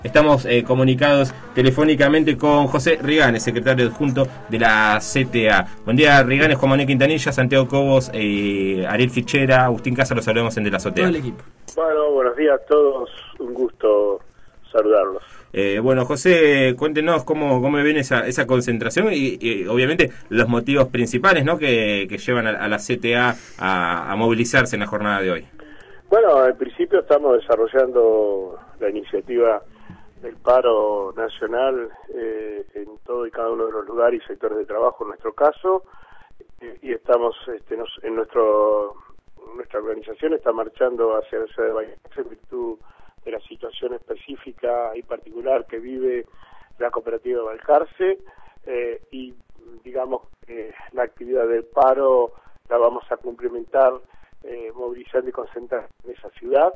Estamos comunicados telefónicamente con José Riganes, secretario adjunto de la CTA. Buen día, Riganes. Juan Manuel Quintanilla, Santiago Cobos, Ariel Fichera, Agustín Casa, los saludamos en De la Azotea. Todo el equipo. Bueno, buenos días a todos, un gusto saludarlos. Bueno, José, cuéntenos cómo viene esa concentración y obviamente los motivos principales, ¿no?, que llevan a la CTA a movilizarse en la jornada de hoy. Bueno, en principio estamos desarrollando la iniciativa del paro nacional en todo y cada uno de los lugares y sectores de trabajo en nuestro caso, y estamos en nuestra organización está marchando hacia la ciudad de Bahía en virtud de la situación específica y particular que vive la cooperativa de Balcarce, y digamos que la actividad del paro la vamos a complementar movilizando y concentrando en esa ciudad,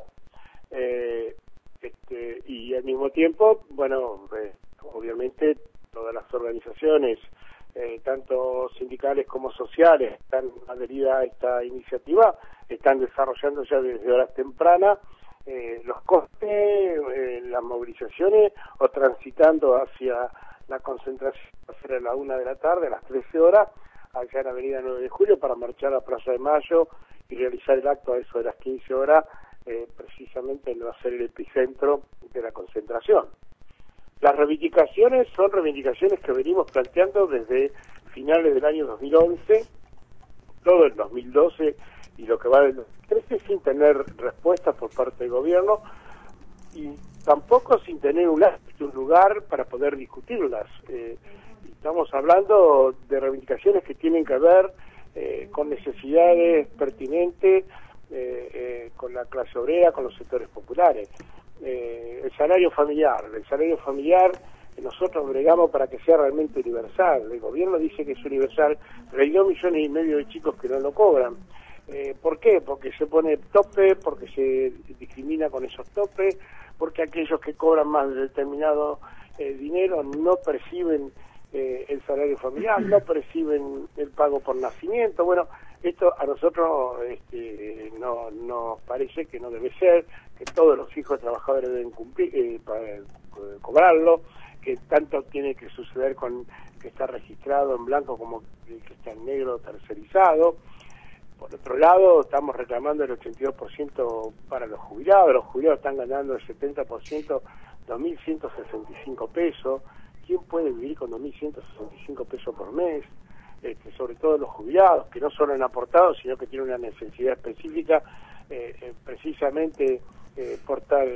y al mismo tiempo, bueno, obviamente todas las organizaciones, tanto sindicales como sociales, están adheridas a esta iniciativa, están desarrollando ya desde horas tempranas los costes, las movilizaciones, o transitando hacia la concentración a la 1 de la tarde, a las 13 horas, allá en la avenida 9 de Julio, para marchar a Plaza de Mayo y realizar el acto a eso de las 15 horas, precisamente no ser el epicentro de la concentración. Las reivindicaciones son reivindicaciones que venimos planteando desde finales del año 2011, todo el 2012 y lo que va del 2013, sin tener respuestas por parte del gobierno y tampoco sin tener un lugar para poder discutirlas. Estamos hablando de reivindicaciones que tienen que ver con necesidades pertinentes con la clase obrera, con los sectores populares. El salario familiar, nosotros bregamos para que sea realmente universal. El gobierno dice que es universal, pero hay 2,5 millones de chicos que no lo cobran. ¿Por qué? Porque se pone tope, porque se discrimina con esos topes, porque aquellos que cobran más de determinado dinero no perciben el salario familiar, no perciben el pago por nacimiento. Bueno, esto a nosotros no nos parece que no debe ser, que todos los hijos de trabajadores deben cumplir, cobrarlo, que tanto tiene que suceder con que está registrado en blanco como que está en negro tercerizado. Por otro lado, estamos reclamando el 82% para los jubilados están ganando el 70%, 2.165 pesos. ¿Quién puede vivir con 2.165 pesos por mes? Sobre todo los jubilados, que no solo han aportado, sino que tienen una necesidad específica, precisamente portar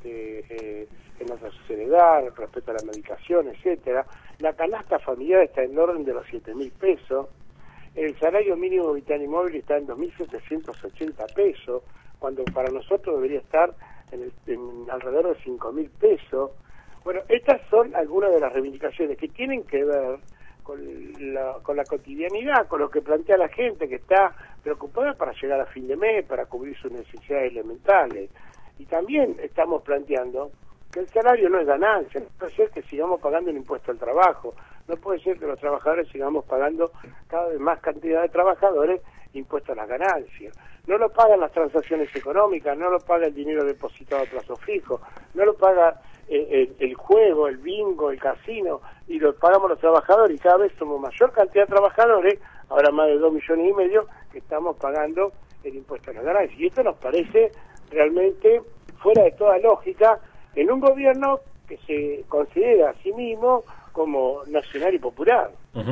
en la tercera edad, respecto a la medicación, etcétera. La canasta familiar está en orden de los 7.000 pesos. El salario mínimo vital y móvil está en 2.780 pesos, cuando para nosotros debería estar en alrededor de 5.000 pesos. Bueno, estas son algunas de las reivindicaciones que tienen que ver con la cotidianidad, con lo que plantea la gente que está preocupada para llegar a fin de mes, para cubrir sus necesidades elementales. Y también estamos planteando que el salario no es ganancia, no puede ser que sigamos pagando el impuesto al trabajo, no puede ser que los trabajadores sigamos pagando cada vez más cantidad de trabajadores impuestos a las ganancias. No lo pagan las transacciones económicas, no lo paga el dinero depositado a plazo fijo, no lo paga el juego, el bingo, el casino, y lo pagamos los trabajadores, y cada vez somos mayor cantidad de trabajadores, ahora más de 2,5 millones, que estamos pagando el impuesto a las ganancias. Y esto nos parece realmente fuera de toda lógica en un gobierno que se considera a sí mismo como nacional y popular.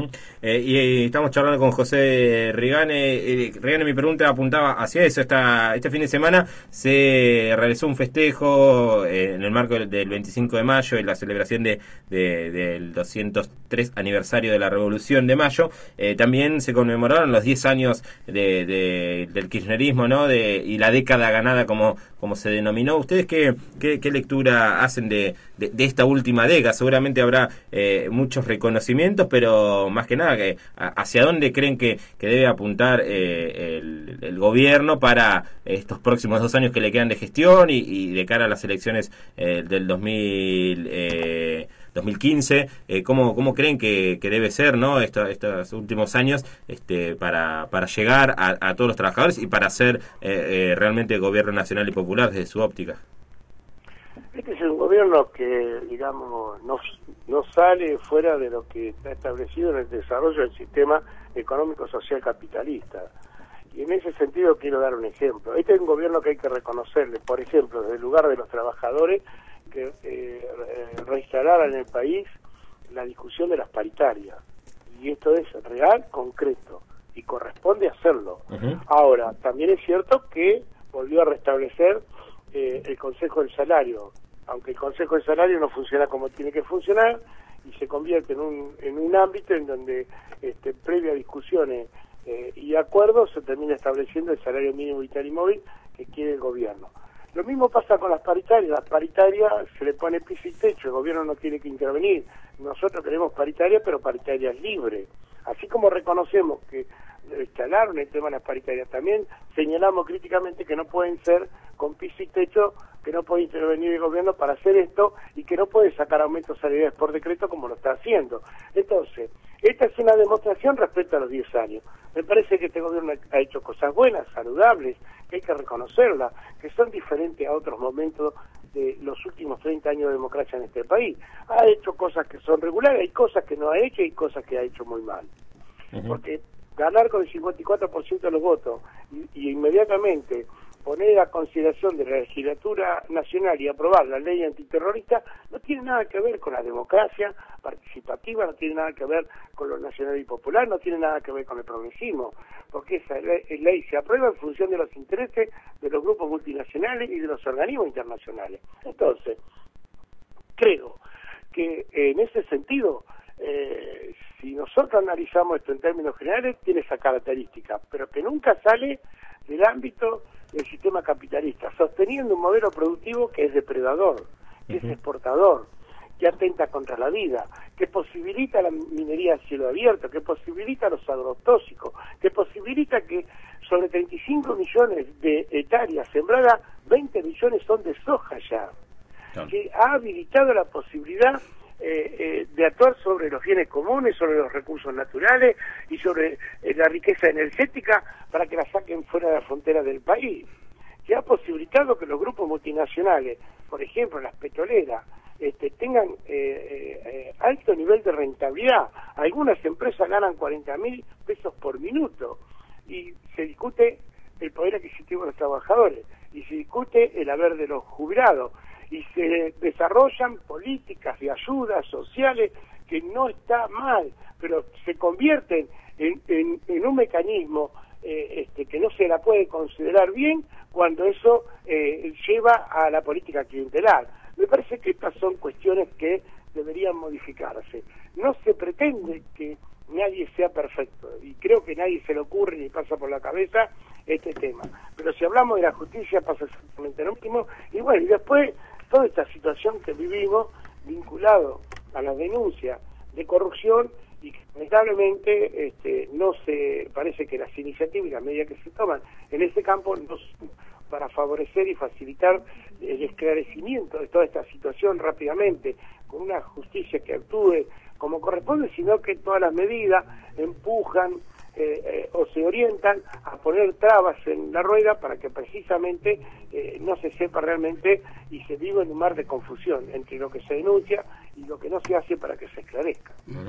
Y estamos charlando con José Riganes. Riganes, mi pregunta apuntaba hacia eso. Este fin de semana se realizó un festejo en el marco del 25 de mayo y la celebración del 203 aniversario de la Revolución de Mayo. También se conmemoraron los 10 años del kirchnerismo, ¿no? Y la década ganada, como se denominó. ¿Ustedes qué lectura hacen de esta última década? Seguramente habrá muchos reconocimientos, pero más que nada, ¿hacia dónde creen que debe apuntar el gobierno para estos próximos 2 años que le quedan de gestión y de cara a las elecciones del 2015? ¿Cómo creen que debe ser, ¿no?, estos últimos años para llegar a todos los trabajadores y para ser realmente gobierno nacional y popular desde su óptica? Este es un gobierno que, digamos, no sale fuera de lo que está establecido en el desarrollo del sistema económico social capitalista. Y en ese sentido quiero dar un ejemplo. Este es un gobierno que hay que reconocerle, por ejemplo, desde el lugar de los trabajadores, que reinstalaran en el país la discusión de las paritarias. Y esto es real, concreto, y corresponde hacerlo. Ahora, también es cierto que volvió a restablecer el Consejo del Salario, aunque el Consejo del Salario no funciona como tiene que funcionar, y se convierte en un ámbito en donde, previa a discusiones y acuerdos, se termina estableciendo el salario mínimo vital y móvil que quiere el gobierno. Lo mismo pasa con las paritarias se le pone piso y techo, el gobierno no tiene que intervenir. Nosotros queremos paritarias, pero paritarias libres. Así como reconocemos que instalaron el tema de las paritarias, también señalamos críticamente que no pueden ser con piso y techo, que no puede intervenir el gobierno para hacer esto y que no puede sacar aumentos salariales por decreto como lo está haciendo. Entonces, esta es una demostración respecto a los 10 años. Me parece que este gobierno ha hecho cosas buenas, saludables, que hay que reconocerlas, que son diferentes a otros momentos de los últimos 30 años de democracia en este país. Ha hecho cosas que son regulares, hay cosas que no ha hecho y cosas que ha hecho muy mal. Porque ganar con el 54% de los votos y inmediatamente poner a consideración de la legislatura nacional y aprobar la ley antiterrorista no tiene nada que ver con la democracia participativa, no tiene nada que ver con lo nacional y popular, no tiene nada que ver con el progresismo, porque esa ley se aprueba en función de los intereses de los grupos multinacionales y de los organismos internacionales. Entonces, creo que en ese sentido, si nosotros analizamos esto en términos generales, tiene esa característica, pero que nunca sale del ámbito del sistema capitalista, sosteniendo un modelo productivo que es depredador, que es exportador, que atenta contra la vida, que posibilita la minería a cielo abierto, que posibilita los agrotóxicos, que posibilita que sobre 35 millones de hectáreas sembradas, 20 millones son de soja ya, que ha habilitado la posibilidad de actuar sobre los bienes comunes, sobre los recursos naturales y sobre la riqueza energética para que la saquen fuera de la frontera del país, que ha posibilitado que los grupos multinacionales, por ejemplo las petroleras, tengan alto nivel de rentabilidad. Algunas empresas ganan 40.000 pesos por minuto y se discute el poder adquisitivo de los trabajadores y se discute el haber de los jubilados y se desarrollan políticas de ayudas sociales que no está mal, pero se convierten en un mecanismo que no se la puede considerar bien cuando eso lleva a la política clientelar. Me parece que estas son cuestiones que deberían modificarse. No se pretende que nadie sea perfecto, y creo que nadie se le ocurre ni pasa por la cabeza este tema. Pero si hablamos de la justicia pasa exactamente lo mismo, y bueno, y después toda esta situación que vivimos vinculado a las denuncias de corrupción y que lamentablemente no se parece que las iniciativas y las medidas que se toman en ese campo no son para favorecer y facilitar el esclarecimiento de toda esta situación rápidamente, con una justicia que actúe como corresponde, sino que todas las medidas empujan o se orientan a poner trabas en la rueda para que precisamente no se sepa realmente y se viva en un mar de confusión entre lo que se denuncia y lo que no se hace para que se esclarezca.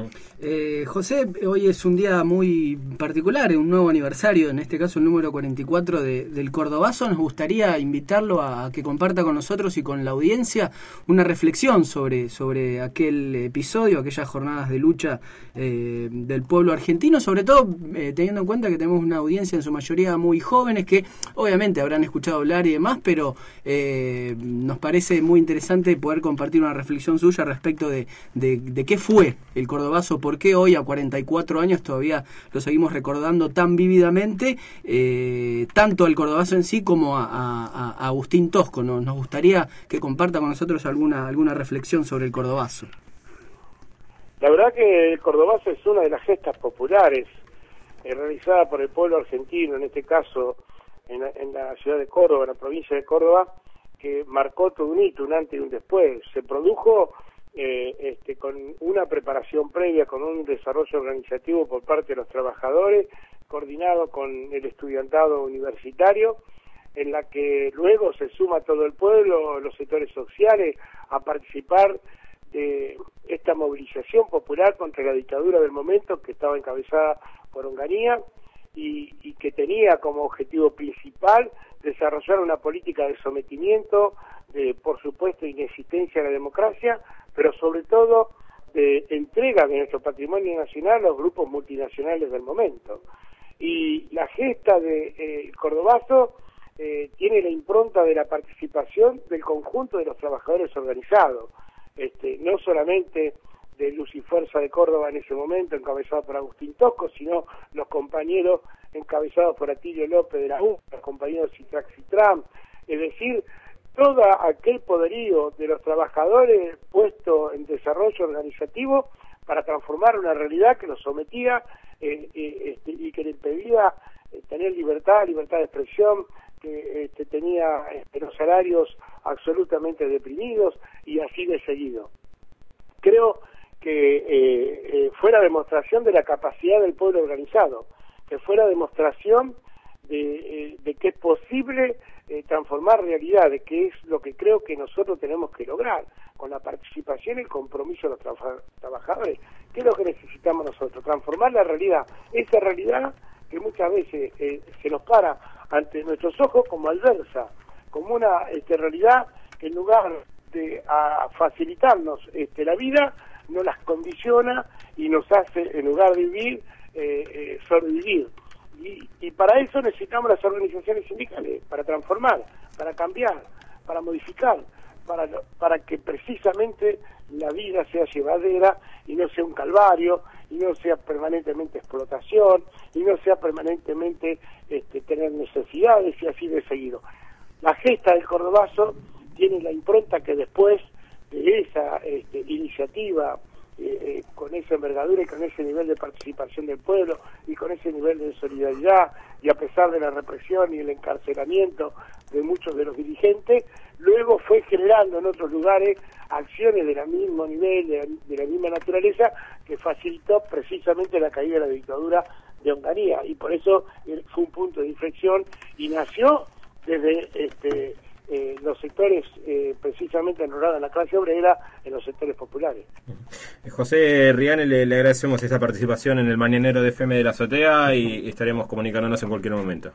José, hoy es un día muy particular, un nuevo aniversario, en este caso el número 44 del Cordobazo. Nos gustaría invitarlo a que comparta con nosotros y con la audiencia una reflexión sobre aquel episodio, aquellas jornadas de lucha del pueblo argentino, sobre todo teniendo en cuenta que tenemos una audiencia en su mayoría muy jóvenes que obviamente habrán escuchado hablar y demás, pero nos parece muy interesante poder compartir una reflexión suya respecto de qué fue el Cordobazo, por qué hoy a 44 años todavía lo seguimos recordando tan vívidamente, tanto al Cordobazo en sí como a Agustín Tosco. Nos gustaría que comparta con nosotros alguna reflexión sobre el Cordobazo. La verdad que el Cordobazo es una de las gestas populares realizada por el pueblo argentino, en este caso en la ciudad de Córdoba, en la provincia de Córdoba, que marcó todo un hito, un antes y un después. Se produjo con una preparación previa, con un desarrollo organizativo por parte de los trabajadores, coordinado con el estudiantado universitario, en la que luego se suma todo el pueblo, los sectores sociales, a participar de esta movilización popular contra la dictadura del momento, que estaba encabezada por Onganía y que tenía como objetivo principal desarrollar una política de sometimiento, de, por supuesto, inexistencia de la democracia, pero sobre todo de entrega de nuestro patrimonio nacional a los grupos multinacionales del momento. Y la gesta de Cordobazo tiene la impronta de la participación del conjunto de los trabajadores organizados, no solamente de Luz y Fuerza de Córdoba en ese momento, encabezado por Agustín Tosco, sino los compañeros encabezados por Atilio López de la U, los compañeros Citrax-Citram, es decir, todo aquel poderío de los trabajadores puesto en desarrollo organizativo para transformar una realidad que los sometía y que le impedía tener libertad de expresión, que tenía los salarios absolutamente deprimidos y así de seguido. Creo que fue la demostración de la capacidad del pueblo organizado, que fue la demostración de que es posible transformar realidades, que es lo que creo que nosotros tenemos que lograr, con la participación y el compromiso de los trabajadores. ¿Qué es lo que necesitamos nosotros? Transformar la realidad, esa realidad que muchas veces se nos para ante nuestros ojos como adversa, como una realidad que en lugar de facilitarnos la vida, nos las condiciona y nos hace, en lugar de vivir, sobrevivir. Y para eso necesitamos las organizaciones sindicales, para transformar, para cambiar, para modificar, para que precisamente la vida sea llevadera y no sea un calvario, y no sea permanentemente explotación, y no sea permanentemente tener necesidades y así de seguido. La gesta del Cordobazo tiene la impronta que después de esa iniciativa, con esa envergadura y con ese nivel de participación del pueblo y con ese nivel de solidaridad, y a pesar de la represión y el encarcelamiento de muchos de los dirigentes, luego fue generando en otros lugares acciones del mismo nivel, de la misma naturaleza, que facilitó precisamente la caída de la dictadura de Onganía, y por eso fue un punto de inflexión y nació desde los sectores precisamente enrolados en la clase obrera, en los sectores populares. José Rigane, le agradecemos esta participación en el Mañanero de FM de la Azotea y estaremos comunicándonos en cualquier momento.